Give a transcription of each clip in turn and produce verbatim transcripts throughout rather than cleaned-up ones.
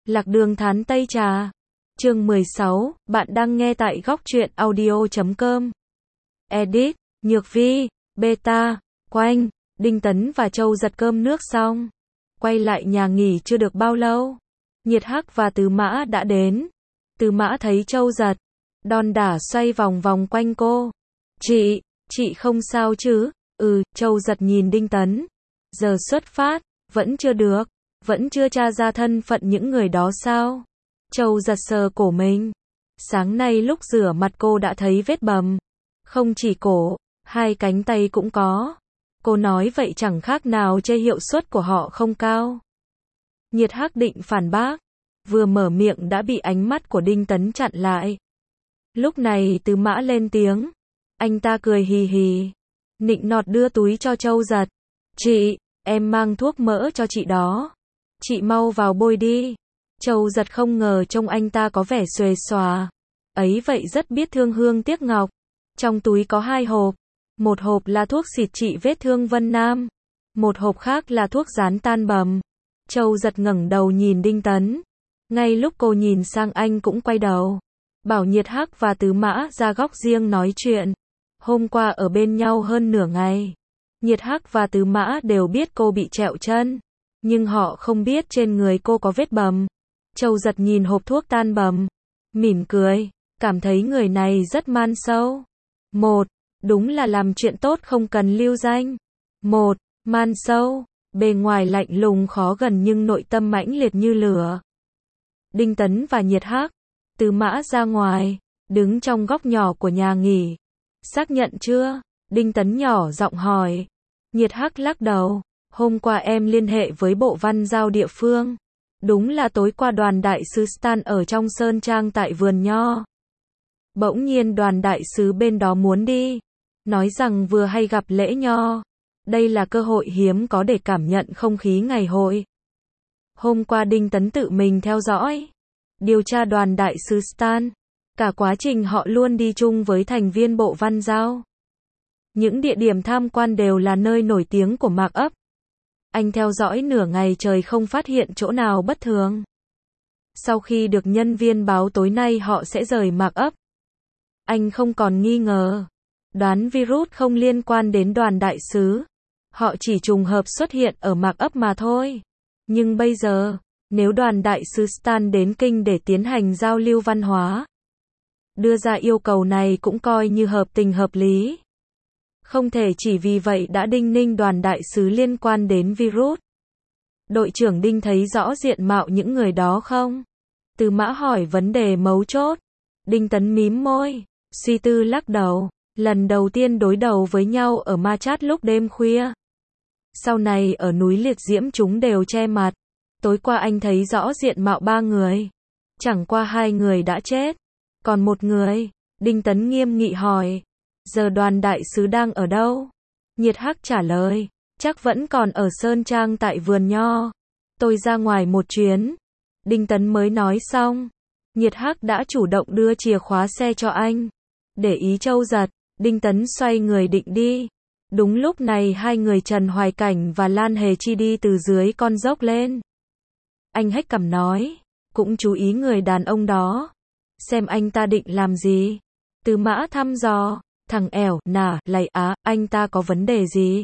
Lạc Đường Thán Tây Trà. Chương mười sáu, bạn đang nghe tại góc truyện audio chấm com. Edit, Nhược Vi, Beta, Quanh, Đinh Tấn và Châu giật cơm nước xong. Quay lại nhà nghỉ chưa được bao lâu. Nhiệt Hắc và Tứ Mã đã đến. Tứ Mã thấy Châu giật, đon đả xoay vòng vòng quanh cô. Chị, chị không sao chứ? Ừ, Châu giật nhìn Đinh Tấn. Giờ xuất phát, vẫn chưa được, vẫn chưa tra ra thân phận những người đó sao? Châu giật sờ cổ mình. Sáng nay lúc rửa mặt cô đã thấy vết bầm. Không chỉ cổ, hai cánh tay cũng có. Cô nói vậy chẳng khác nào chê hiệu suất của họ không cao. Nhiệt Hắc định phản bác, vừa mở miệng đã bị ánh mắt của Đinh Tấn chặn lại. Lúc này Tứ Mã lên tiếng. Anh ta cười hì hì, nịnh nọt đưa túi cho Châu giật. Chị, em mang thuốc mỡ cho chị đó. Chị mau vào bôi đi. Châu giật không ngờ trông anh ta có vẻ xuề xòa. Ấy vậy rất biết thương hương tiếc ngọc. Trong túi có hai hộp. Một hộp là thuốc xịt trị vết thương Vân Nam. Một hộp khác là thuốc dán tan bầm. Châu giật ngẩng đầu nhìn Đinh Tấn. Ngay lúc cô nhìn sang anh cũng quay đầu. Bảo Nhiệt Hắc và Tứ Mã ra góc riêng nói chuyện. Hôm qua ở bên nhau hơn nửa ngày. Nhiệt Hắc và Tứ Mã đều biết cô bị trẹo chân. Nhưng họ không biết trên người cô có vết bầm. Châu giật nhìn hộp thuốc tan bầm. Mỉm cười. Cảm thấy người này rất man sâu. Một, đúng là làm chuyện tốt không cần lưu danh. Một, man sâu. Bề ngoài lạnh lùng khó gần nhưng nội tâm mãnh liệt như lửa. Đinh Tấn và Nhiệt Hắc, Tứ Mã ra ngoài, đứng trong góc nhỏ của nhà nghỉ. Xác nhận chưa? Đinh Tấn nhỏ giọng hỏi. Nhiệt Hắc lắc đầu. Hôm qua em liên hệ với bộ văn giao địa phương. Đúng là tối qua đoàn đại sứ Stan ở trong Sơn Trang tại vườn nho. Bỗng nhiên đoàn đại sứ bên đó muốn đi. Nói rằng vừa hay gặp lễ nho. Đây là cơ hội hiếm có để cảm nhận không khí ngày hội. Hôm qua Đinh Tấn tự mình theo dõi, điều tra đoàn đại sứ Stan. Cả quá trình họ luôn đi chung với thành viên bộ văn giao. Những địa điểm tham quan đều là nơi nổi tiếng của Mạc Ấp. Anh theo dõi nửa ngày trời không phát hiện chỗ nào bất thường. Sau khi được nhân viên báo tối nay họ sẽ rời Mạc Ấp, anh không còn nghi ngờ. Đoán virus không liên quan đến đoàn đại sứ. Họ chỉ trùng hợp xuất hiện ở Mạc Ấp mà thôi. Nhưng bây giờ, nếu đoàn đại sứ Stan đến Kinh để tiến hành giao lưu văn hóa, đưa ra yêu cầu này cũng coi như hợp tình hợp lý. Không thể chỉ vì vậy đã đinh ninh đoàn đại sứ liên quan đến virus. Đội trưởng Đinh thấy rõ diện mạo những người đó không? Tứ Mã hỏi vấn đề mấu chốt. Đinh Tấn mím môi, suy tư lắc đầu. Lần đầu tiên đối đầu với nhau ở Ma Chát lúc đêm khuya. Sau này ở núi Liệt Diễm chúng đều che mặt. Tối qua anh thấy rõ diện mạo ba người. Chẳng qua hai người đã chết. Còn một người, Đinh Tấn nghiêm nghị hỏi. Giờ đoàn đại sứ đang ở đâu? Nhiệt Hắc trả lời. Chắc vẫn còn ở Sơn Trang tại vườn nho. Tôi ra ngoài một chuyến. Đinh Tấn mới nói xong. Nhiệt Hắc đã chủ động đưa chìa khóa xe cho anh. Để ý Châu giật, Đinh Tấn xoay người định đi. Đúng lúc này hai người Trần Hoài Cảnh và Lan Hề Chi đi từ dưới con dốc lên. Anh hách cằm nói. Cũng chú ý người đàn ông đó. Xem anh ta định làm gì. Tứ Mã thăm dò. Thằng ẻo, nà, lầy á, anh ta có vấn đề gì?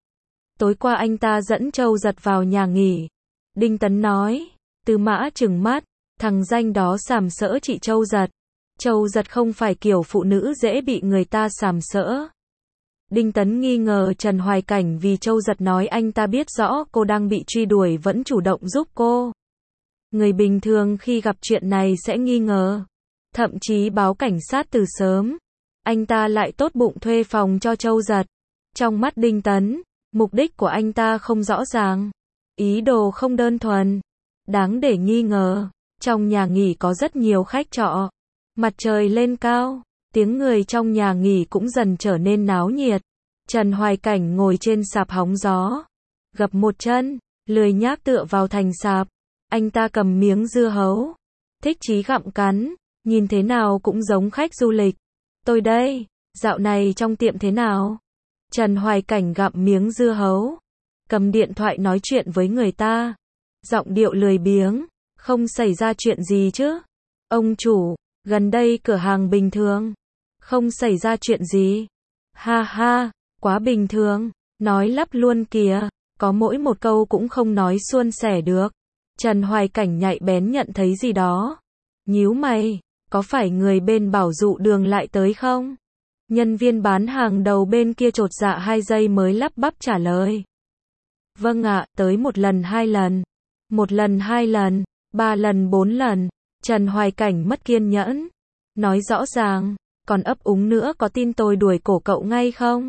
Tối qua anh ta dẫn Châu giật vào nhà nghỉ. Đinh Tấn nói. Tứ Mã trừng mắt. Thằng danh đó sàm sỡ chị Châu giật. Châu giật không phải kiểu phụ nữ dễ bị người ta sàm sỡ. Đinh Tấn nghi ngờ Trần Hoài Cảnh vì Châu giật nói anh ta biết rõ cô đang bị truy đuổi vẫn chủ động giúp cô. Người bình thường khi gặp chuyện này sẽ nghi ngờ. Thậm chí báo cảnh sát từ sớm. Anh ta lại tốt bụng thuê phòng cho Châu giật. Trong mắt Đinh Tấn, mục đích của anh ta không rõ ràng. Ý đồ không đơn thuần. Đáng để nghi ngờ. Trong nhà nghỉ có rất nhiều khách trọ. Mặt trời lên cao, tiếng người trong nhà nghỉ cũng dần trở nên náo nhiệt. Trần Hoài Cảnh ngồi trên sạp hóng gió, gập một chân, lười nhác tựa vào thành sạp. Anh ta cầm miếng dưa hấu, thích chí gặm cắn, nhìn thế nào cũng giống khách du lịch. Tôi đây, dạo này trong tiệm thế nào? Trần Hoài Cảnh gặm miếng dưa hấu, cầm điện thoại nói chuyện với người ta. Giọng điệu lười biếng, Không xảy ra chuyện gì chứ? Ông chủ, gần đây cửa hàng bình thường. Không xảy ra chuyện gì. Ha ha, quá bình thường. Nói lắp luôn kìa. Có mỗi một câu cũng không nói suôn sẻ được. Trần Hoài Cảnh nhạy bén nhận thấy gì đó. Nhíu mày, có phải người bên bảo dụ đường lại tới không? Nhân viên bán hàng đầu bên kia chột dạ hai giây mới lắp bắp trả lời. Vâng ạ, tới một lần hai lần. Một lần hai lần, ba lần bốn lần. Trần Hoài Cảnh mất kiên nhẫn. Nói rõ ràng, còn ấp úng nữa có tin tôi đuổi cổ cậu ngay không?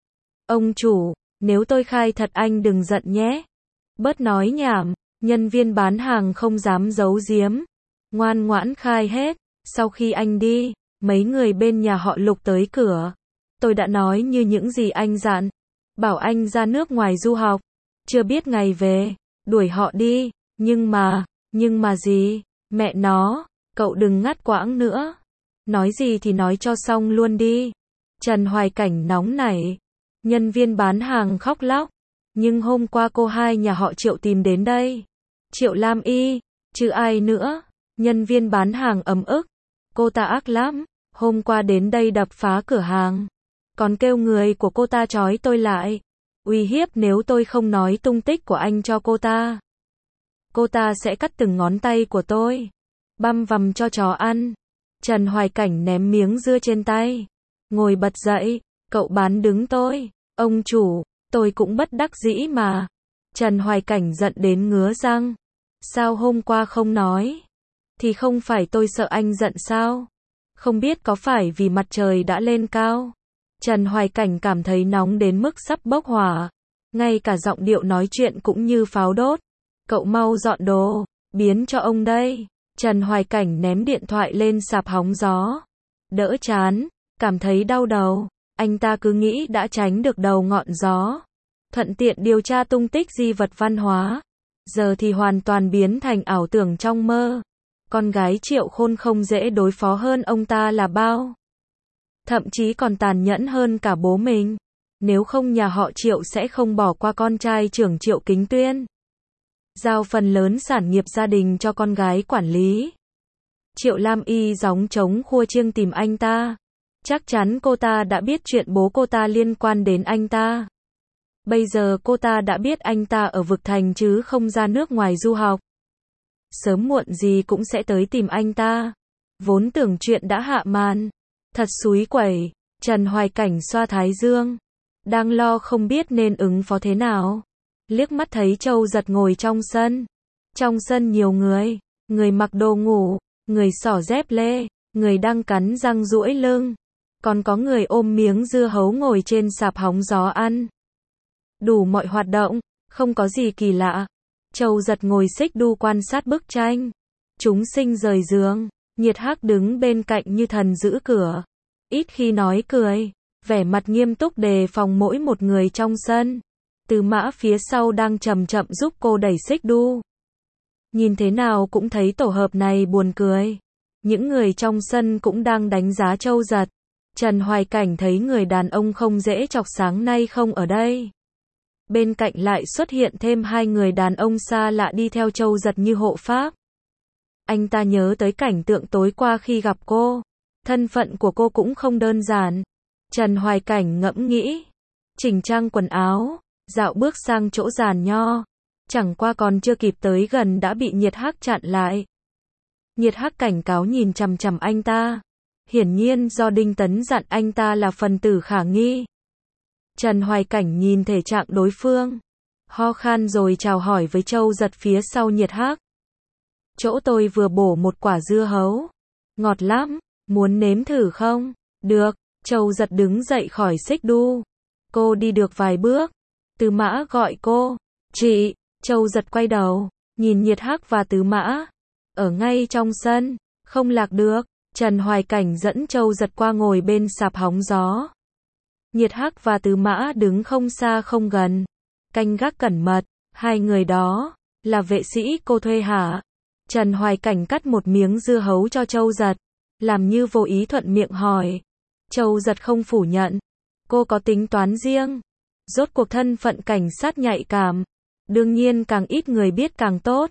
Ông chủ, nếu tôi khai thật anh đừng giận nhé. Bớt nói nhảm, nhân viên bán hàng không dám giấu giếm. Ngoan ngoãn khai hết, sau khi anh đi, mấy người bên nhà họ Lục tới cửa. Tôi đã nói như những gì anh dặn. Bảo anh ra nước ngoài du học. Chưa biết ngày về, đuổi họ đi. Nhưng mà, nhưng mà gì? Mẹ nó, cậu đừng ngắt quãng nữa. Nói gì thì nói cho xong luôn đi. Trần Hoài Cảnh nóng nảy. Nhân viên bán hàng khóc lóc. Nhưng hôm qua cô hai nhà họ Triệu tìm đến đây. Triệu Lam Y, chứ ai nữa. Nhân viên bán hàng ấm ức. Cô ta ác lắm. Hôm qua đến đây đập phá cửa hàng. Còn kêu người của cô ta trói tôi lại. Uy hiếp nếu tôi không nói tung tích của anh cho cô ta. Cô ta sẽ cắt từng ngón tay của tôi. Băm vằm cho chó ăn. Trần Hoài Cảnh ném miếng dưa trên tay. Ngồi bật dậy. Cậu bán đứng tôi. Ông chủ, tôi cũng bất đắc dĩ mà. Trần Hoài Cảnh giận đến ngứa răng. Sao hôm qua không nói? Thì không phải tôi sợ anh giận sao? Không biết có phải vì mặt trời đã lên cao. Trần Hoài Cảnh cảm thấy nóng đến mức sắp bốc hỏa. Ngay cả giọng điệu nói chuyện cũng như pháo đốt. Cậu mau dọn đồ, biến cho ông đây. Trần Hoài Cảnh ném điện thoại lên sạp hóng gió. Đỡ chán, cảm thấy đau đầu. Anh ta cứ nghĩ đã tránh được đầu ngọn gió. Thuận tiện điều tra tung tích di vật văn hóa. Giờ thì hoàn toàn biến thành ảo tưởng trong mơ. Con gái Triệu Khôn không dễ đối phó hơn ông ta là bao. Thậm chí còn tàn nhẫn hơn cả bố mình. Nếu không nhà họ Triệu sẽ không bỏ qua con trai trưởng Triệu Kính Tuyên. Giao phần lớn sản nghiệp gia đình cho con gái quản lý. Triệu Lam Y gióng trống khua chiêng tìm anh ta. Chắc chắn cô ta đã biết chuyện bố cô ta liên quan đến anh ta. Bây giờ cô ta đã biết anh ta ở vực thành chứ không ra nước ngoài du học. Sớm muộn gì cũng sẽ tới tìm anh ta. Vốn tưởng chuyện đã hạ màn. Thật xúi quẩy. Trần Hoài Cảnh xoa thái dương. Đang lo không biết nên ứng phó thế nào. Liếc mắt thấy Châu Giật ngồi trong sân. Trong sân nhiều người. Người mặc đồ ngủ. Người xỏ dép lê. Người đang cắn răng duỗi lưng. Còn có người ôm miếng dưa hấu ngồi trên sạp hóng gió ăn. Đủ mọi hoạt động. Không có gì kỳ lạ. Châu Giật ngồi xích đu quan sát bức tranh. Chúng sinh rời giường. Nhiệt Hắc đứng bên cạnh như thần giữ cửa. Ít khi nói cười. Vẻ mặt nghiêm túc đề phòng mỗi một người trong sân. Từ Mã phía sau đang chậm chậm giúp cô đẩy xích đu. Nhìn thế nào cũng thấy tổ hợp này buồn cười. Những người trong sân cũng đang đánh giá Châu Giật. Trần Hoài Cảnh thấy người đàn ông không dễ chọc sáng nay không ở đây. Bên cạnh lại xuất hiện thêm hai người đàn ông xa lạ đi theo Châu Giật như hộ pháp. Anh ta nhớ tới cảnh tượng tối qua khi gặp cô. Thân phận của cô cũng không đơn giản. Trần Hoài Cảnh ngẫm nghĩ. Chỉnh trang quần áo. Dạo bước sang chỗ giàn nho. Chẳng qua còn chưa kịp tới gần đã bị Nhiệt Hắc chặn lại. Nhiệt Hắc cảnh cáo nhìn chằm chằm anh ta. Hiển nhiên do Đinh Tấn dặn anh ta là phần tử khả nghi. Trần Hoài Cảnh nhìn thể trạng đối phương. Ho khan rồi chào hỏi với Châu Giật phía sau Nhiệt Hắc. Chỗ tôi vừa bổ một quả dưa hấu. Ngọt lắm, muốn nếm thử không? Được, Châu Giật đứng dậy khỏi xích đu. Cô đi được vài bước. Tứ Mã gọi cô. Chị, Châu Giật quay đầu, nhìn Nhiệt Hắc và Tứ Mã. Ở ngay trong sân, không lạc được. Trần Hoài Cảnh dẫn Châu Giật qua ngồi bên sạp hóng gió. Nhiệt Hắc và Tứ Mã đứng không xa không gần. Canh gác cẩn mật, hai người đó, là vệ sĩ cô thuê hả? Trần Hoài Cảnh cắt một miếng dưa hấu cho Châu Giật. Làm như vô ý thuận miệng hỏi. Châu Giật không phủ nhận. Cô có tính toán riêng. Rốt cuộc thân phận cảnh sát nhạy cảm. Đương nhiên càng ít người biết càng tốt.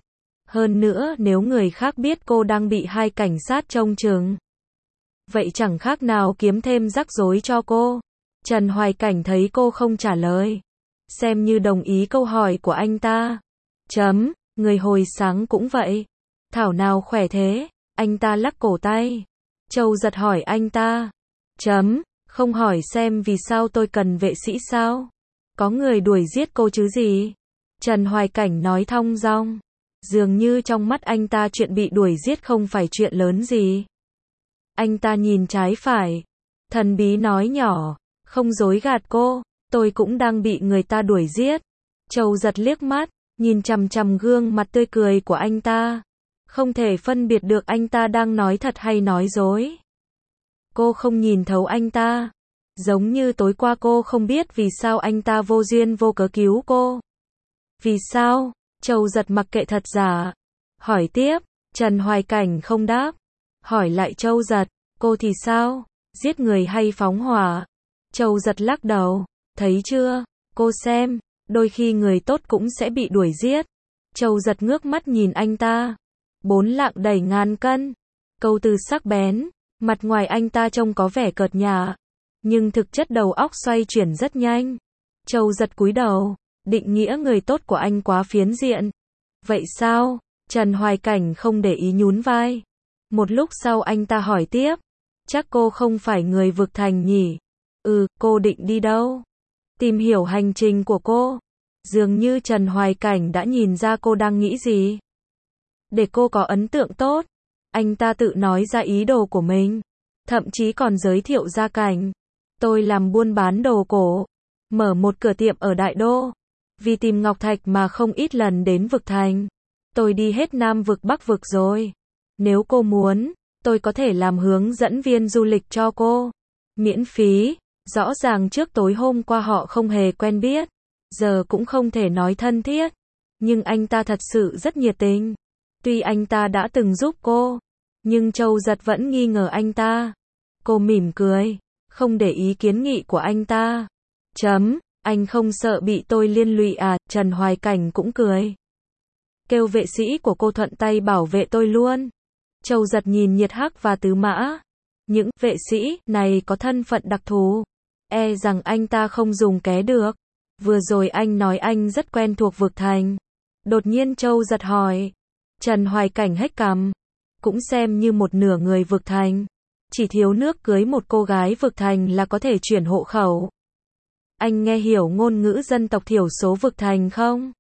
Hơn nữa nếu người khác biết cô đang bị hai cảnh sát trông chừng, vậy chẳng khác nào kiếm thêm rắc rối cho cô. Trần Hoài Cảnh thấy cô không trả lời, xem như đồng ý câu hỏi của anh ta. Chấm, người hồi sáng cũng vậy. Thảo nào khỏe thế, anh ta lắc cổ tay. Châu giật hỏi anh ta. Chấm, không hỏi xem vì sao tôi cần vệ sĩ sao? Có người đuổi giết cô chứ gì? Trần Hoài Cảnh nói thong dong. Dường như trong mắt anh ta chuyện bị đuổi giết không phải chuyện lớn gì. Anh ta nhìn trái phải. Thần bí nói nhỏ, không dối gạt cô, tôi cũng đang bị người ta đuổi giết. Châu giật liếc mắt, nhìn chằm chằm gương mặt tươi cười của anh ta. Không thể phân biệt được anh ta đang nói thật hay nói dối. Cô không nhìn thấu anh ta. Giống như tối qua cô không biết vì sao anh ta vô duyên vô cớ cứu cô. Vì sao? Châu giật mặc kệ thật giả. Hỏi tiếp, Trần Hoài Cảnh không đáp. Hỏi lại Châu giật, cô thì sao? Giết người hay phóng hỏa? Châu giật lắc đầu. Thấy chưa? Cô xem, đôi khi người tốt cũng sẽ bị đuổi giết. Châu giật ngước mắt nhìn anh ta. Bốn lạng đẩy ngàn cân. Câu từ sắc bén. Mặt ngoài anh ta trông có vẻ cợt nhả, nhưng thực chất đầu óc xoay chuyển rất nhanh. Châu giật cúi đầu. Định nghĩa người tốt của anh quá phiến diện. Vậy sao? Trần Hoài Cảnh không để ý nhún vai. Một lúc sau anh ta hỏi tiếp. Chắc cô không phải người vực thành nhỉ? Ừ, cô định đi đâu? Tìm hiểu hành trình của cô. Dường như Trần Hoài Cảnh đã nhìn ra cô đang nghĩ gì. Để cô có ấn tượng tốt. Anh ta tự nói ra ý đồ của mình. Thậm chí còn giới thiệu gia cảnh. Tôi làm buôn bán đồ cổ. Mở một cửa tiệm ở Đại Đô. Vì tìm ngọc thạch mà không ít lần đến vực thành. Tôi đi hết Nam vực Bắc vực rồi. Nếu cô muốn, tôi có thể làm hướng dẫn viên du lịch cho cô. Miễn phí. Rõ ràng trước tối hôm qua họ không hề quen biết. Giờ cũng không thể nói thân thiết. Nhưng anh ta thật sự rất nhiệt tình. Tuy anh ta đã từng giúp cô, nhưng Châu giật vẫn nghi ngờ anh ta. Cô mỉm cười, không để ý kiến nghị của anh ta. Chấm, anh không sợ bị tôi liên lụy à? Trần Hoài Cảnh cũng cười. Kêu vệ sĩ của cô thuận tay bảo vệ tôi luôn. Châu giật nhìn Nhiệt Hắc và Tứ Mã. Những vệ sĩ này có thân phận đặc thù. E rằng anh ta không dùng ké được. Vừa rồi anh nói anh rất quen thuộc vực thành. Đột nhiên Châu giật hỏi. Trần Hoài Cảnh hếch cằm. Cũng xem như một nửa người vực thành. Chỉ thiếu nước cưới một cô gái vực thành là có thể chuyển hộ khẩu. Anh nghe hiểu ngôn ngữ dân tộc thiểu số vực thành không?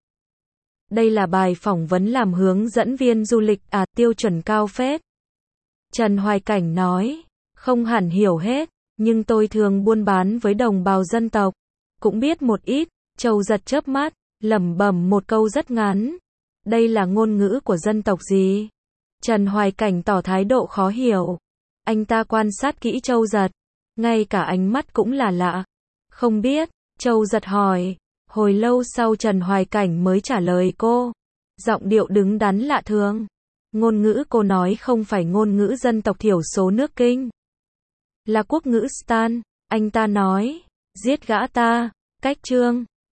Đây là bài phỏng vấn làm hướng dẫn viên du lịch à, tiêu chuẩn cao phết. Trần Hoài Cảnh nói, không hẳn hiểu hết, nhưng tôi thường buôn bán với đồng bào dân tộc. Cũng biết một ít. Châu giật chớp mắt, lẩm bẩm một câu rất ngắn. Đây là ngôn ngữ của dân tộc gì? Trần Hoài Cảnh tỏ thái độ khó hiểu. Anh ta quan sát kỹ Châu giật. Ngay cả ánh mắt cũng là lạ. Không biết. Châu giật hỏi. Hồi lâu sau Trần Hoài Cảnh mới trả lời cô. Giọng điệu đứng đắn lạ thường. Ngôn ngữ cô nói không phải ngôn ngữ dân tộc thiểu số nước Kinh. Là quốc ngữ Stan. Anh ta nói. Giết gã ta. Cách chương.